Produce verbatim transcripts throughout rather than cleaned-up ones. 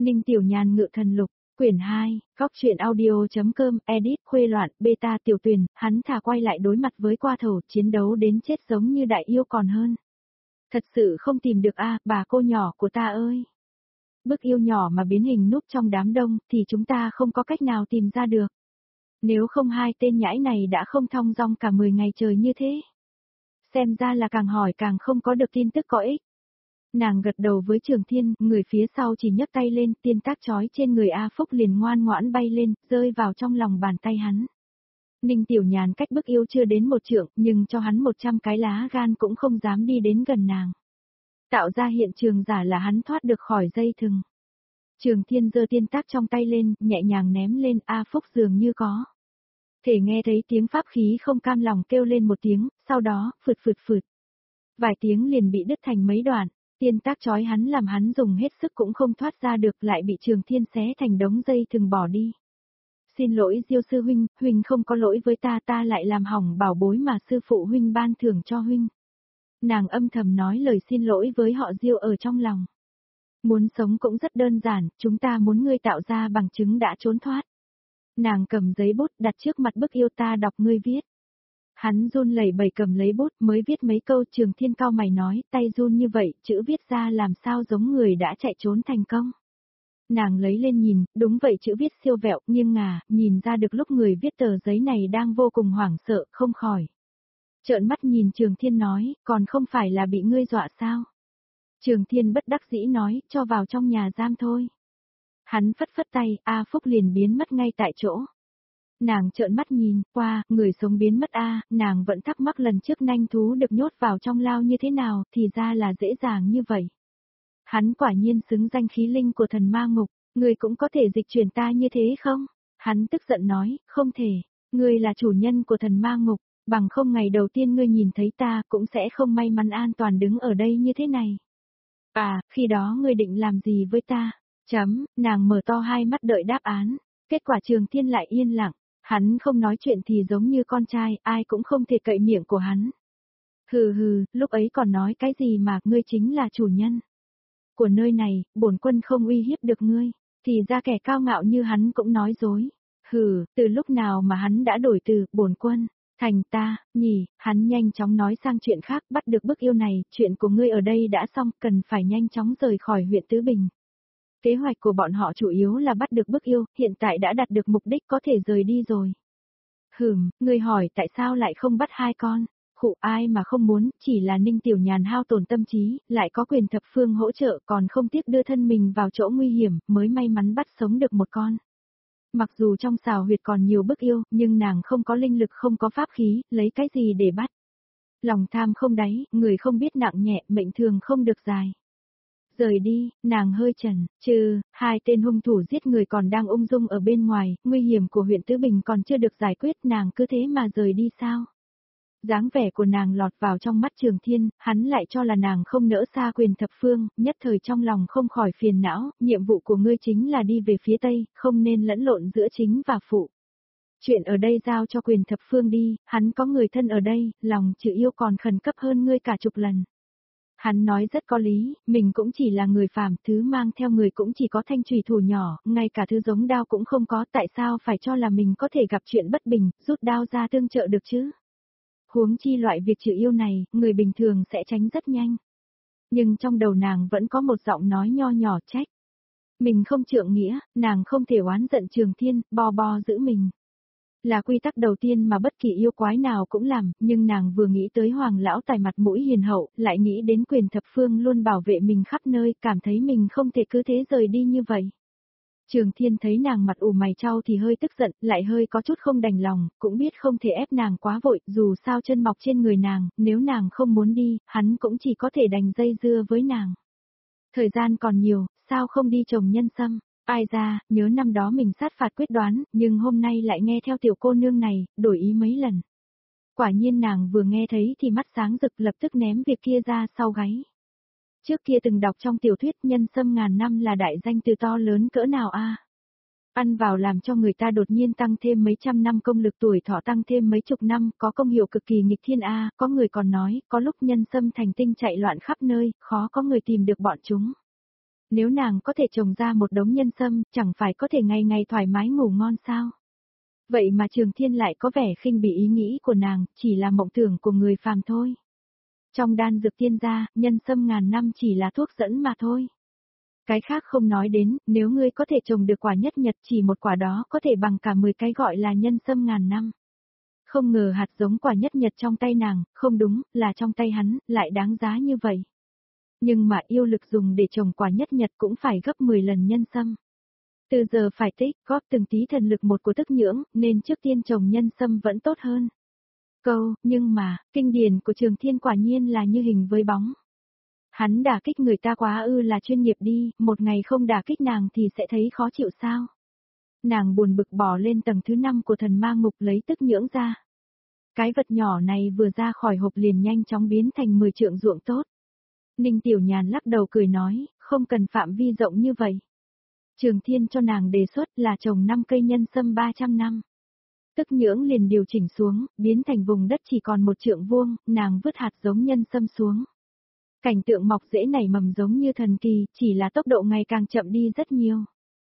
Ninh Tiểu Nhàn ngự thần lục, quyển hai, góc truyện audio.com, edit, khuê loạn, beta tiểu tuyền, hắn thà quay lại đối mặt với qua thầu, chiến đấu đến chết giống như đại yêu còn hơn. Thật sự không tìm được a, bà cô nhỏ của ta ơi. Bức yêu nhỏ mà biến hình núp trong đám đông, thì chúng ta không có cách nào tìm ra được. Nếu không hai tên nhãi này đã không thong dong cả mười ngày trời như thế. Xem ra là càng hỏi càng không có được tin tức có ích. Nàng gật đầu với Trường Thiên, người phía sau chỉ nhấc tay lên, tiên tác chói trên người A Phúc liền ngoan ngoãn bay lên, rơi vào trong lòng bàn tay hắn. Ninh Tiểu Nhàn cách bức yêu chưa đến một trượng, nhưng cho hắn một trăm cái lá gan cũng không dám đi đến gần nàng. Tạo ra hiện trường giả là hắn thoát được khỏi dây thừng. Trường Thiên giơ tiên tác trong tay lên, nhẹ nhàng ném lên, A Phúc dường như có thể nghe thấy tiếng pháp khí không cam lòng kêu lên một tiếng, sau đó, phượt phượt phượt. Vài tiếng liền bị đứt thành mấy đoạn, tiên tác chói hắn làm hắn dùng hết sức cũng không thoát ra được, lại bị Trường Thiên xé thành đống dây thừng bỏ đi. Xin lỗi Diêu sư huynh, huynh không có lỗi với ta, ta lại làm hỏng bảo bối mà sư phụ huynh ban thưởng cho huynh. Nàng âm thầm nói lời xin lỗi với họ Diêu ở trong lòng. Muốn sống cũng rất đơn giản, chúng ta muốn ngươi tạo ra bằng chứng đã trốn thoát. Nàng cầm giấy bút đặt trước mặt bức yêu, ta đọc ngươi viết. Hắn run lẩy bẩy cầm lấy bút mới viết mấy câu. Trường Thiên cao mày nói, tay run như vậy, chữ viết ra làm sao giống người đã chạy trốn thành công. Nàng lấy lên nhìn, đúng vậy, chữ viết siêu vẹo, nghiêng ngả, nhìn ra được lúc người viết tờ giấy này đang vô cùng hoảng sợ, không khỏi trợn mắt nhìn Trường Thiên nói, còn không phải là bị ngươi dọa sao? Trường Thiên bất đắc dĩ nói, cho vào trong nhà giam thôi. Hắn phất phất tay, A Phúc liền biến mất ngay tại chỗ. Nàng trợn mắt nhìn, qua, người sống biến mất a, nàng vẫn thắc mắc lần trước nanh thú được nhốt vào trong lao như thế nào, thì ra là dễ dàng như vậy. Hắn quả nhiên xứng danh khí linh của thần ma ngục, người cũng có thể dịch chuyển ta như thế không? Hắn tức giận nói, không thể, ngươi là chủ nhân của thần ma ngục, bằng không ngày đầu tiên ngươi nhìn thấy ta cũng sẽ không may mắn an toàn đứng ở đây như thế này. À, khi đó ngươi định làm gì với ta? Chấm, nàng mở to hai mắt đợi đáp án, kết quả Trường Thiên lại yên lặng. Hắn không nói chuyện thì giống như con trai, ai cũng không thể cậy miệng của hắn. Hừ hừ, lúc ấy còn nói cái gì mà, ngươi chính là chủ nhân của nơi này, bổn quân không uy hiếp được ngươi, thì ra kẻ cao ngạo như hắn cũng nói dối. Hừ, từ lúc nào mà hắn đã đổi từ, bổn quân, thành ta, nhỉ, hắn nhanh chóng nói sang chuyện khác, bắt được bức yêu này, chuyện của ngươi ở đây đã xong, cần phải nhanh chóng rời khỏi huyện Tứ Bình. Kế hoạch của bọn họ chủ yếu là bắt được bức yêu, hiện tại đã đạt được mục đích có thể rời đi rồi. Hừm, người hỏi tại sao lại không bắt hai con? Khụ, ai mà không muốn, chỉ là Ninh Tiểu Nhàn hao tổn tâm trí, lại có quyền thập phương hỗ trợ còn không tiếc đưa thân mình vào chỗ nguy hiểm, mới may mắn bắt sống được một con. Mặc dù trong xào huyệt còn nhiều bức yêu, nhưng nàng không có linh lực, không có pháp khí, lấy cái gì để bắt? Lòng tham không đáy, người không biết nặng nhẹ, mệnh thường không được dài. Rời đi, nàng hơi chần, trừ, hai tên hung thủ giết người còn đang ung dung ở bên ngoài, nguy hiểm của huyện Tứ Bình còn chưa được giải quyết, nàng cứ thế mà rời đi sao? Dáng vẻ của nàng lọt vào trong mắt Trường Thiên, hắn lại cho là nàng không nỡ xa quyền thập phương, nhất thời trong lòng không khỏi phiền não, nhiệm vụ của ngươi chính là đi về phía Tây, không nên lẫn lộn giữa chính và phụ. Chuyện ở đây giao cho quyền thập phương đi, hắn có người thân ở đây, lòng chữ yêu còn khẩn cấp hơn ngươi cả chục lần. Hắn nói rất có lý, mình cũng chỉ là người phàm, thứ mang theo người cũng chỉ có thanh chùy thủ nhỏ, ngay cả thứ giống đao cũng không có, tại sao phải cho là mình có thể gặp chuyện bất bình, rút đao ra tương trợ được chứ? Huống chi loại việc trừ yêu này, người bình thường sẽ tránh rất nhanh. Nhưng trong đầu nàng vẫn có một giọng nói nho nhỏ trách. Mình không trượng nghĩa, nàng không thể oán giận Trường Thiên, bo bo giữ mình. Là quy tắc đầu tiên mà bất kỳ yêu quái nào cũng làm, nhưng nàng vừa nghĩ tới Hoàng lão tài mặt mũi hiền hậu, lại nghĩ đến quyền thập phương luôn bảo vệ mình khắp nơi, cảm thấy mình không thể cứ thế rời đi như vậy. Trường Thiên thấy nàng mặt ủ mày chau thì hơi tức giận, lại hơi có chút không đành lòng, cũng biết không thể ép nàng quá vội, dù sao chân mọc trên người nàng, nếu nàng không muốn đi, hắn cũng chỉ có thể đành dây dưa với nàng. Thời gian còn nhiều, sao không đi trồng nhân sâm? Ai ra, nhớ năm đó mình sát phạt quyết đoán, nhưng hôm nay lại nghe theo tiểu cô nương này, đổi ý mấy lần. Quả nhiên nàng vừa nghe thấy thì mắt sáng rực, lập tức ném việc kia ra sau gáy. Trước kia từng đọc trong tiểu thuyết nhân sâm ngàn năm là đại danh từ to lớn cỡ nào a? Ăn vào làm cho người ta đột nhiên tăng thêm mấy trăm năm công lực, tuổi thọ tăng thêm mấy chục năm, có công hiệu cực kỳ nghịch thiên a, có người còn nói, có lúc nhân sâm thành tinh chạy loạn khắp nơi, khó có người tìm được bọn chúng. Nếu nàng có thể trồng ra một đống nhân sâm, chẳng phải có thể ngày ngày thoải mái ngủ ngon sao? Vậy mà Trường Thiên lại có vẻ khinh bỉ ý nghĩ của nàng, chỉ là mộng tưởng của người phàm thôi. Trong đan dược tiên gia, nhân sâm ngàn năm chỉ là thuốc dẫn mà thôi. Cái khác không nói đến, nếu ngươi có thể trồng được quả nhất nhật chỉ một quả đó có thể bằng cả mười cái gọi là nhân sâm ngàn năm. Không ngờ hạt giống quả nhất nhật trong tay nàng, không đúng, là trong tay hắn, lại đáng giá như vậy. Nhưng mà yêu lực dùng để trồng quả nhất nhật cũng phải gấp mười lần nhân sâm. Từ giờ phải tích góp từng tí thần lực một của tức nhưỡng, nên trước tiên trồng nhân sâm vẫn tốt hơn. Câu, nhưng mà, kinh điển của Trường Thiên quả nhiên là như hình với bóng. Hắn đả kích người ta quá ư là chuyên nghiệp đi, một ngày không đả kích nàng thì sẽ thấy khó chịu sao. Nàng buồn bực bỏ lên tầng thứ năm của thần ma ngục lấy tức nhưỡng ra. Cái vật nhỏ này vừa ra khỏi hộp liền nhanh chóng biến thành mười trượng ruộng tốt. Ninh Tiểu Nhàn lắc đầu cười nói, không cần phạm vi rộng như vậy. Trường Thiên cho nàng đề xuất là trồng năm cây nhân sâm ba trăm năm. Tức nhưỡng liền điều chỉnh xuống, biến thành vùng đất chỉ còn một trượng vuông, nàng vứt hạt giống nhân sâm xuống. Cảnh tượng mọc rễ nảy mầm giống như thần kỳ, chỉ là tốc độ ngày càng chậm đi rất nhiều.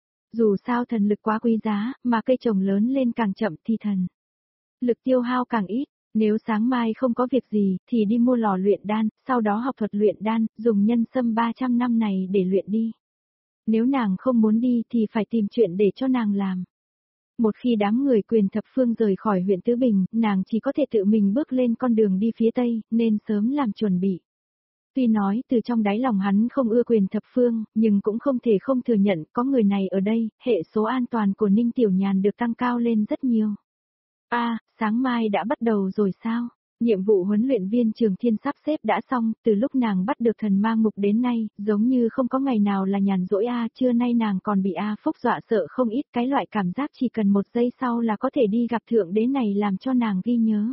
Dù sao thần lực quá quý giá, mà cây trồng lớn lên càng chậm thì thần lực tiêu hao càng ít. Nếu sáng mai không có việc gì, thì đi mua lò luyện đan, sau đó học thuật luyện đan, dùng nhân sâm ba trăm năm này để luyện đi. Nếu nàng không muốn đi thì phải tìm chuyện để cho nàng làm. Một khi đám người Quyền Thập Phương rời khỏi huyện Tứ Bình, nàng chỉ có thể tự mình bước lên con đường đi phía Tây, nên sớm làm chuẩn bị. Tuy nói từ trong đáy lòng hắn không ưa Quyền Thập Phương, nhưng cũng không thể không thừa nhận có người này ở đây, hệ số an toàn của Ninh Tiểu Nhàn được tăng cao lên rất nhiều. A, à, sáng mai đã bắt đầu rồi sao? Nhiệm vụ huấn luyện viên Trường Thiên sắp xếp đã xong, từ lúc nàng bắt được thần ma ngục đến nay, giống như không có ngày nào là nhàn rỗi a, à, trưa nay nàng còn bị A Phúc dọa sợ không ít, cái loại cảm giác chỉ cần một giây sau là có thể đi gặp thượng đế này làm cho nàng ghi nhớ.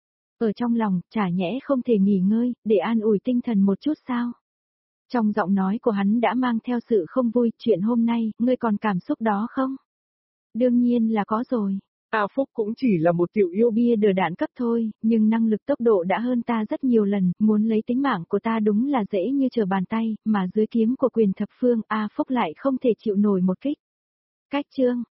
Ở trong lòng, chả nhẽ không thể nghỉ ngơi, để an ủi tinh thần một chút sao? Trong giọng nói của hắn đã mang theo sự không vui, chuyện hôm nay, ngươi còn cảm xúc đó không? Đương nhiên là có rồi. A Phúc cũng chỉ là một tiểu yêu bia đờ đạn cấp thôi, nhưng năng lực tốc độ đã hơn ta rất nhiều lần, muốn lấy tính mạng của ta đúng là dễ như trở bàn tay, mà dưới kiếm của Quyền Thập Phương A Phúc lại không thể chịu nổi một kích. Cách chương